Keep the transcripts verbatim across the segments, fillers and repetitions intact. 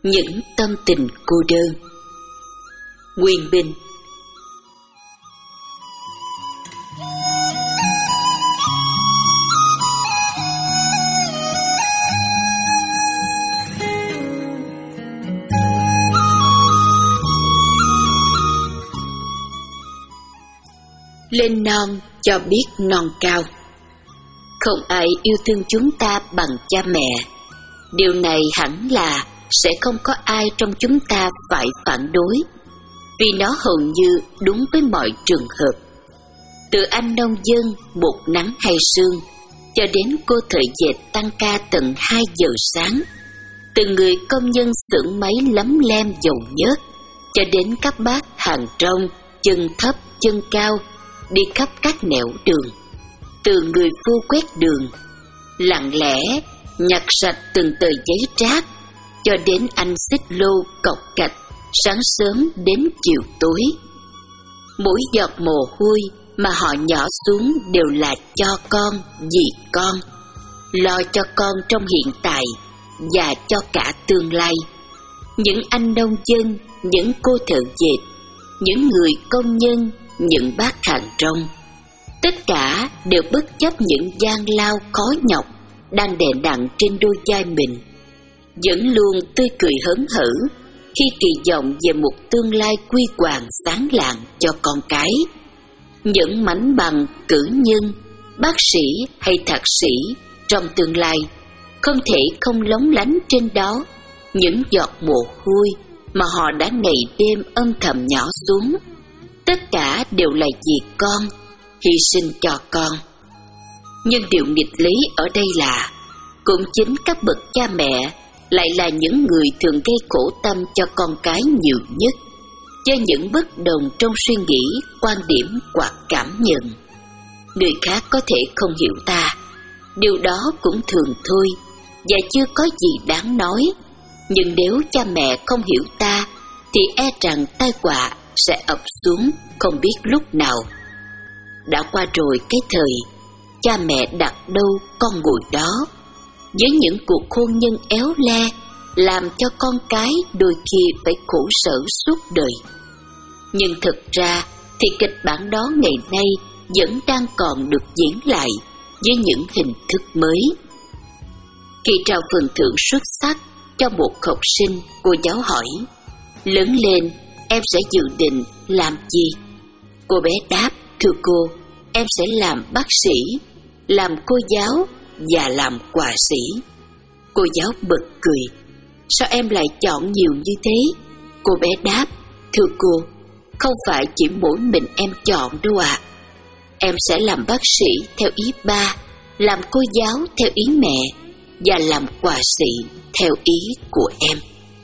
Những tâm tình cô đơn. Quyền Bình. Lên non cho biết non cao. Không ai yêu thương chúng ta bằng cha mẹ. Điều này hẳn là sẽ không có ai trong chúng ta phải phản đối, vì nó hầu như đúng với mọi trường hợp. Từ anh nông dân một nắng hay sương, cho đến cô thợ dệt tăng ca tận hai giờ sáng, từ người công nhân xưởng máy lấm lem dầu nhớt, cho đến các bác hàng rong chân thấp chân cao đi khắp các nẻo đường. Từ người phu quét đường lặng lẽ nhặt sạch từng tờ giấy rác, cho đến anh xích lô cọc cạch sáng sớm đến chiều tối. Mỗi giọt mồ hôi mà họ nhỏ xuống đều là cho con, vì con, lo cho con trong hiện tại và cho cả tương lai. Những anh nông dân, những cô thợ dệt, những người công nhân, những bác hàng rong, tất cả đều bất chấp những gian lao khó nhọc đang đè nặng trên đôi vai mình, vẫn luôn tươi cười hớn hở khi kỳ vọng về một tương lai quy hoàng sáng lạng cho con cái. Những mảnh bằng cử nhân, bác sĩ hay thạc sĩ trong tương lai không thể không lóng lánh trên đó những giọt mồ hôi mà họ đã ngày đêm âm thầm nhỏ xuống. Tất cả đều là vì con, hy sinh cho con. Nhưng điều nghịch lý ở đây là cũng chính các bậc cha mẹ lại là những người thường gây khổ tâm cho con cái nhiều nhất, do những bất đồng trong suy nghĩ, quan điểm hoặc cảm nhận. Người khác có thể không hiểu ta, điều đó cũng thường thôi và chưa có gì đáng nói. Nhưng nếu cha mẹ không hiểu ta thì e rằng tai họa sẽ ập xuống không biết lúc nào. Đã qua rồi cái thời cha mẹ đặt đâu con ngồi đó, với những cuộc hôn nhân éo le làm cho con cái đôi khi phải khổ sở suốt đời. Nhưng thực ra thì kịch bản đó ngày nay vẫn đang còn được diễn lại với những hình thức mới. Khi trao phần thưởng xuất sắc cho một học sinh, cô giáo hỏi: lớn lên em sẽ dự định làm gì? Cô bé đáp: thưa cô, em sẽ làm bác sĩ, làm cô giáo và làm họa sĩ. Cô giáo bật cười: sao em lại chọn nhiều như thế? Cô bé đáp: thưa cô, không phải chỉ mỗi mình em chọn đâu ạ. À. Em sẽ làm bác sĩ theo ý ba, làm cô giáo theo ý mẹ và làm họa sĩ theo ý của em.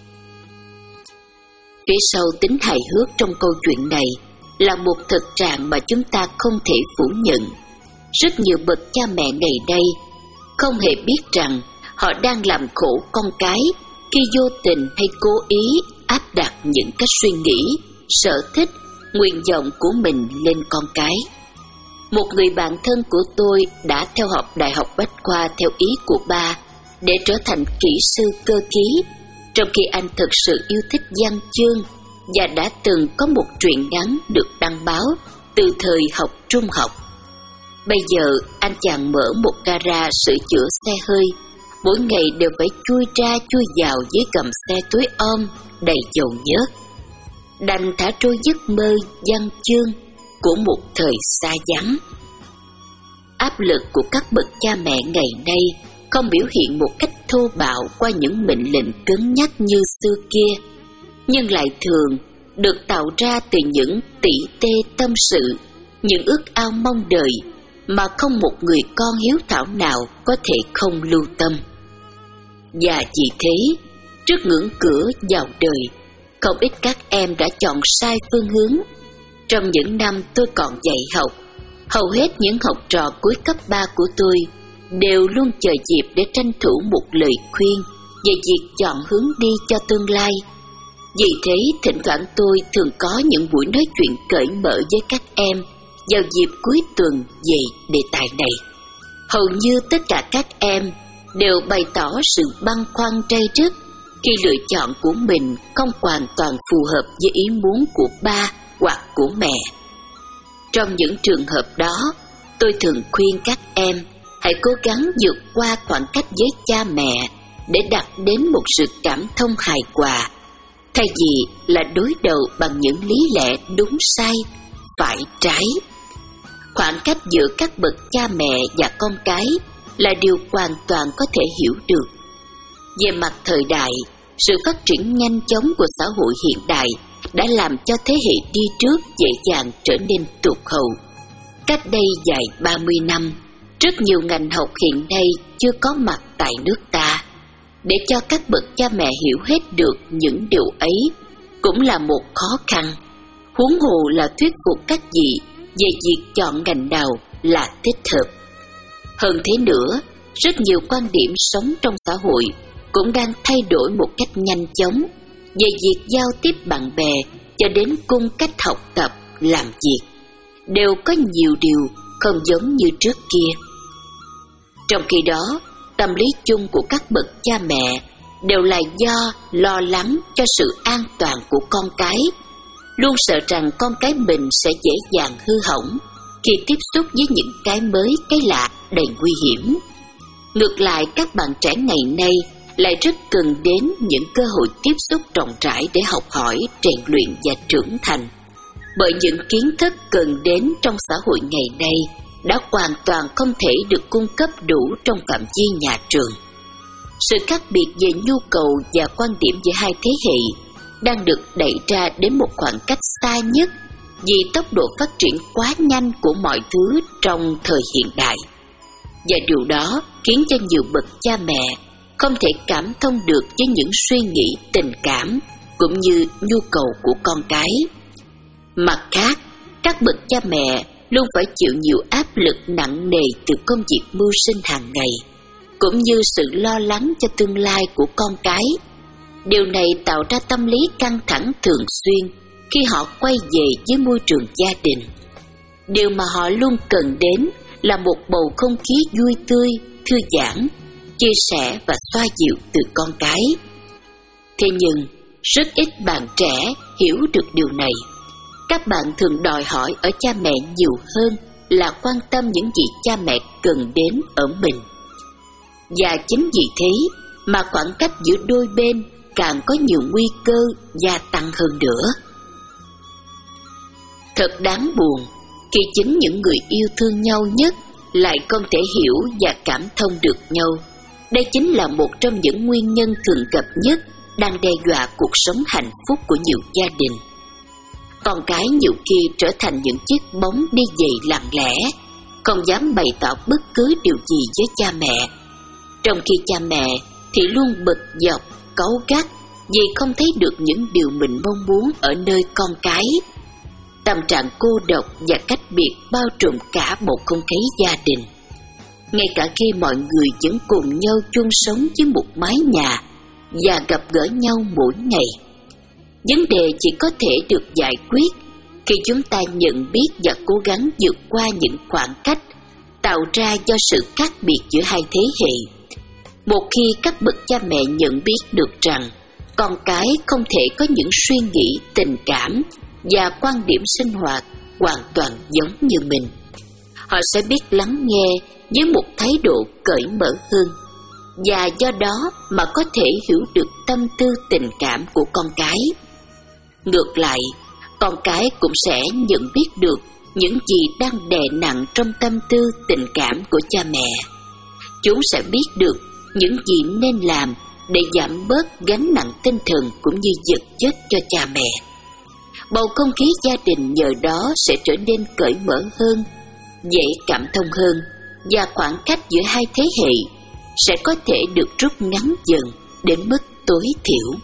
Phía sau tính hài hước trong câu chuyện này là một thực trạng mà chúng ta không thể phủ nhận. Rất nhiều bậc cha mẹ ngày nay không hề biết rằng họ đang làm khổ con cái khi vô tình hay cố ý áp đặt những cách suy nghĩ, sở thích, nguyện vọng của mình lên con cái. Một người bạn thân của tôi đã theo học Đại học Bách Khoa theo ý của ba để trở thành kỹ sư cơ khí, trong khi anh thực sự yêu thích văn chương và đã từng có một truyện ngắn được đăng báo từ thời học trung học. Bây giờ anh chàng mở một gara sửa chữa xe hơi, mỗi ngày đều phải chui ra chui vào dưới gầm xe túi ôm đầy dầu nhớt, đành thả trôi giấc mơ văn chương của một thời xa vắng. Áp lực của các bậc cha mẹ ngày nay không biểu hiện một cách thô bạo qua những mệnh lệnh cứng nhắc như xưa kia, nhưng lại thường được tạo ra từ những tỉ tê tâm sự, những ước ao mong đợi mà không một người con hiếu thảo nào có thể không lưu tâm. Và vì thế, trước ngưỡng cửa vào đời, không ít các em đã chọn sai phương hướng. Trong những năm tôi còn dạy học, hầu hết những học trò cuối cấp ba của tôi đều luôn chờ dịp để tranh thủ một lời khuyên về việc chọn hướng đi cho tương lai. Vì thế, thỉnh thoảng tôi thường có những buổi nói chuyện cởi mở với các em vào dịp cuối tuần về đề tài này. Hầu như tất cả các em đều bày tỏ sự băn khoăn day dứt khi lựa chọn của mình không hoàn toàn phù hợp với ý muốn của ba hoặc của mẹ. Trong những trường hợp đó, tôi thường khuyên các em hãy cố gắng vượt qua khoảng cách với cha mẹ để đạt đến một sự cảm thông hài hòa, thay vì là đối đầu bằng những lý lẽ đúng sai, phải trái. Khoảng cách giữa các bậc cha mẹ và con cái là điều hoàn toàn có thể hiểu được. Về mặt thời đại, sự phát triển nhanh chóng của xã hội hiện đại đã làm cho thế hệ đi trước dễ dàng trở nên tụt hậu. Cách đây vài ba mươi năm, rất nhiều ngành học hiện nay chưa có mặt tại nước ta. Để cho các bậc cha mẹ hiểu hết được những điều ấy cũng là một khó khăn, huống hồ là thuyết phục các vị về việc chọn ngành nào là thích hợp. Hơn thế nữa, rất nhiều quan điểm sống trong xã hội cũng đang thay đổi một cách nhanh chóng, về việc giao tiếp bạn bè cho đến cung cách học tập, làm việc, đều có nhiều điều không giống như trước kia. Trong khi đó, tâm lý chung của các bậc cha mẹ đều là do lo lắng cho sự an toàn của con cái, luôn sợ rằng con cái mình sẽ dễ dàng hư hỏng khi tiếp xúc với những cái mới, cái lạ, đầy nguy hiểm. Ngược lại, các bạn trẻ ngày nay lại rất cần đến những cơ hội tiếp xúc rộng rãi để học hỏi, rèn luyện và trưởng thành. Bởi những kiến thức cần đến trong xã hội ngày nay đã hoàn toàn không thể được cung cấp đủ trong phạm vi nhà trường. Sự khác biệt về nhu cầu và quan điểm giữa hai thế hệ đang được đẩy ra đến một khoảng cách xa nhất vì tốc độ phát triển quá nhanh của mọi thứ trong thời hiện đại. Và điều đó khiến cho nhiều bậc cha mẹ không thể cảm thông được với những suy nghĩ, tình cảm cũng như nhu cầu của con cái. Mặt khác, các bậc cha mẹ luôn phải chịu nhiều áp lực nặng nề từ công việc mưu sinh hàng ngày, cũng như sự lo lắng cho tương lai của con cái. Điều này tạo ra tâm lý căng thẳng thường xuyên khi họ quay về với môi trường gia đình. Điều mà họ luôn cần đến là một bầu không khí vui tươi, thư giãn, chia sẻ và xoa dịu từ con cái. Thế nhưng, rất ít bạn trẻ hiểu được điều này. Các bạn thường đòi hỏi ở cha mẹ nhiều hơn là quan tâm những gì cha mẹ cần đến ở mình. Và chính vì thế mà khoảng cách giữa đôi bên càng có nhiều nguy cơ gia tăng hơn nữa. Thật đáng buồn khi chính những người yêu thương nhau nhất lại không thể hiểu và cảm thông được nhau. Đây chính là một trong những nguyên nhân thường gặp nhất đang đe dọa cuộc sống hạnh phúc của nhiều gia đình. Con cái nhiều khi trở thành những chiếc bóng đi về lặng lẽ, không dám bày tỏ bất cứ điều gì với cha mẹ, trong khi cha mẹ thì luôn bực dọc, cáu gắt vì không thấy được những điều mình mong muốn ở nơi con cái. Tâm trạng cô độc và cách biệt bao trùm cả một không khí gia đình. Ngay cả khi mọi người vẫn cùng nhau chung sống dưới một mái nhà và gặp gỡ nhau mỗi ngày, vấn đề chỉ có thể được giải quyết khi chúng ta nhận biết và cố gắng vượt qua những khoảng cách tạo ra do sự khác biệt giữa hai thế hệ. Một khi các bậc cha mẹ nhận biết được rằng con cái không thể có những suy nghĩ, tình cảm và quan điểm sinh hoạt hoàn toàn giống như mình, họ sẽ biết lắng nghe với một thái độ cởi mở hơn, và do đó mà có thể hiểu được tâm tư tình cảm của con cái. Ngược lại, con cái cũng sẽ nhận biết được những gì đang đè nặng trong tâm tư tình cảm của cha mẹ. Chúng sẽ biết được những gì nên làm để giảm bớt gánh nặng tinh thần cũng như vật chất cho cha mẹ. Bầu không khí gia đình nhờ đó sẽ trở nên cởi mở hơn, dễ cảm thông hơn, và khoảng cách giữa hai thế hệ sẽ có thể được rút ngắn dần đến mức tối thiểu.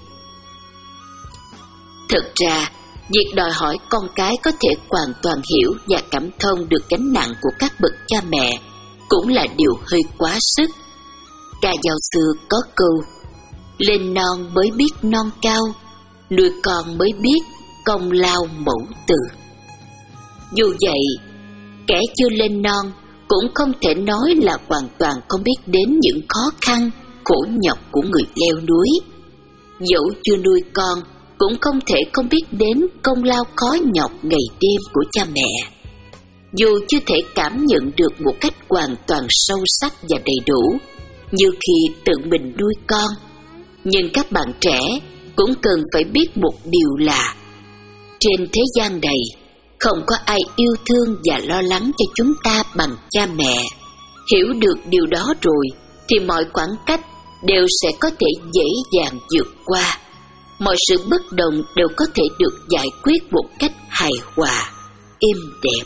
Thực ra, việc đòi hỏi con cái có thể hoàn toàn hiểu và cảm thông được gánh nặng của các bậc cha mẹ cũng là điều hơi quá sức. Ca dao xưa có câu: lên non mới biết non cao, nuôi con mới biết công lao mẫu tử. Dù vậy, kẻ chưa lên non cũng không thể nói là hoàn toàn không biết đến những khó khăn, khổ nhọc của người leo núi. dẫu chưa nuôi con, cũng không thể không biết đến công lao khó nhọc ngày đêm của cha mẹ. Dù chưa thể cảm nhận được một cách hoàn toàn sâu sắc và đầy đủ như khi tự mình nuôi con, nhưng các bạn trẻ cũng cần phải biết một điều là trên thế gian này không có ai yêu thương và lo lắng cho chúng ta bằng cha mẹ. Hiểu được điều đó rồi thì mọi khoảng cách đều sẽ có thể dễ dàng vượt qua. Mọi sự bất đồng đều có thể được giải quyết một cách hài hòa, êm đẹp.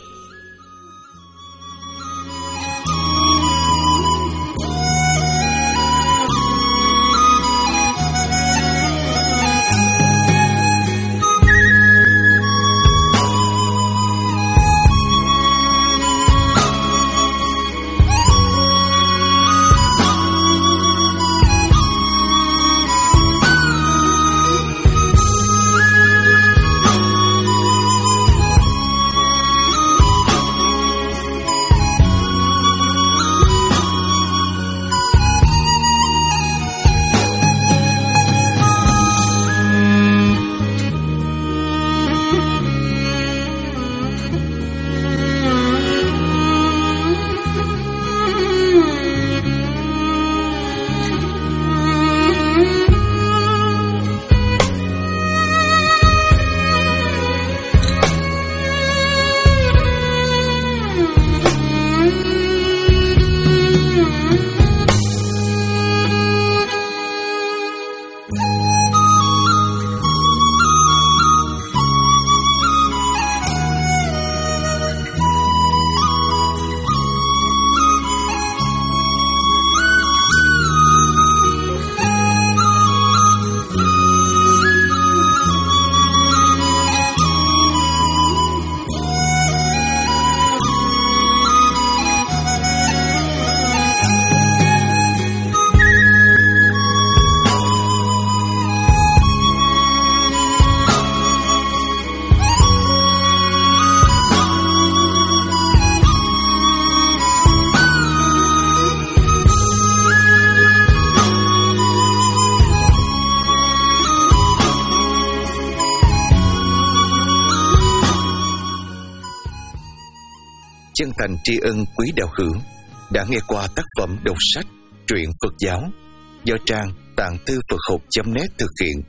Chân thành tri ân quý đạo hữu đã nghe qua tác phẩm đọc sách truyện Phật giáo do trang tạng thư Phật học chấm net thực hiện.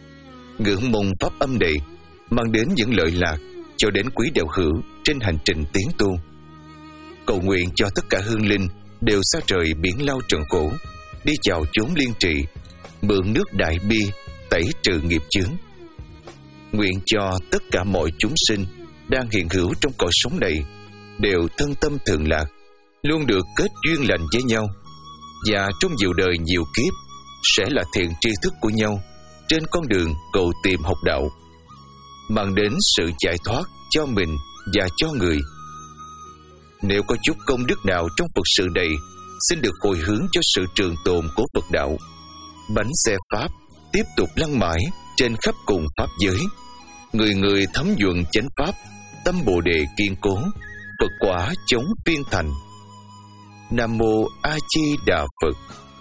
Ngưỡng mong pháp âm này mang đến những lợi lạc cho đến quý đạo hữu trên hành trình tiến tu. Cầu nguyện cho tất cả hương linh đều xa rời biển lao trần khổ, đi vào chốn liên trị, mượn nước đại bi tẩy trừ nghiệp chướng. Nguyện cho tất cả mọi chúng sinh đang hiện hữu trong cõi sống này đều thân tâm thường lạc, luôn được kết duyên lành với nhau, và trong nhiều đời nhiều kiếp sẽ là thiện tri thức của nhau trên con đường cầu tìm học đạo, mang đến sự giải thoát cho mình và cho người. Nếu có chút công đức nào trong Phật sự này, xin được hồi hướng cho sự trường tồn của Phật đạo. Bánh xe Pháp tiếp tục lăn mãi trên khắp cùng Pháp giới, người người thấm nhuận chánh Pháp, tâm Bồ Đề kiên cố, Phật quả chống phiên thành. Nam Mô A Di Đà Phật.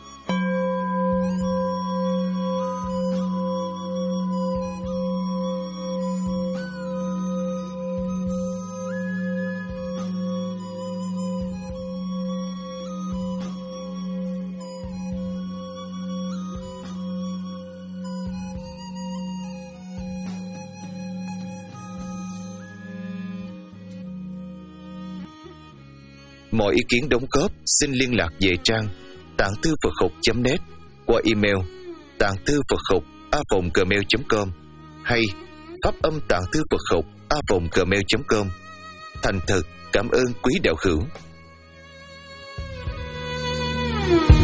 Mọi ý kiến đóng góp xin liên lạc về trang tạng thư Phật học chấm net qua email tạng thư Phật học a vòng gmail chấm com hay pháp âm tạng thư Phật học a vòng gmail chấm com. Thành thật cảm ơn quý đạo hữu.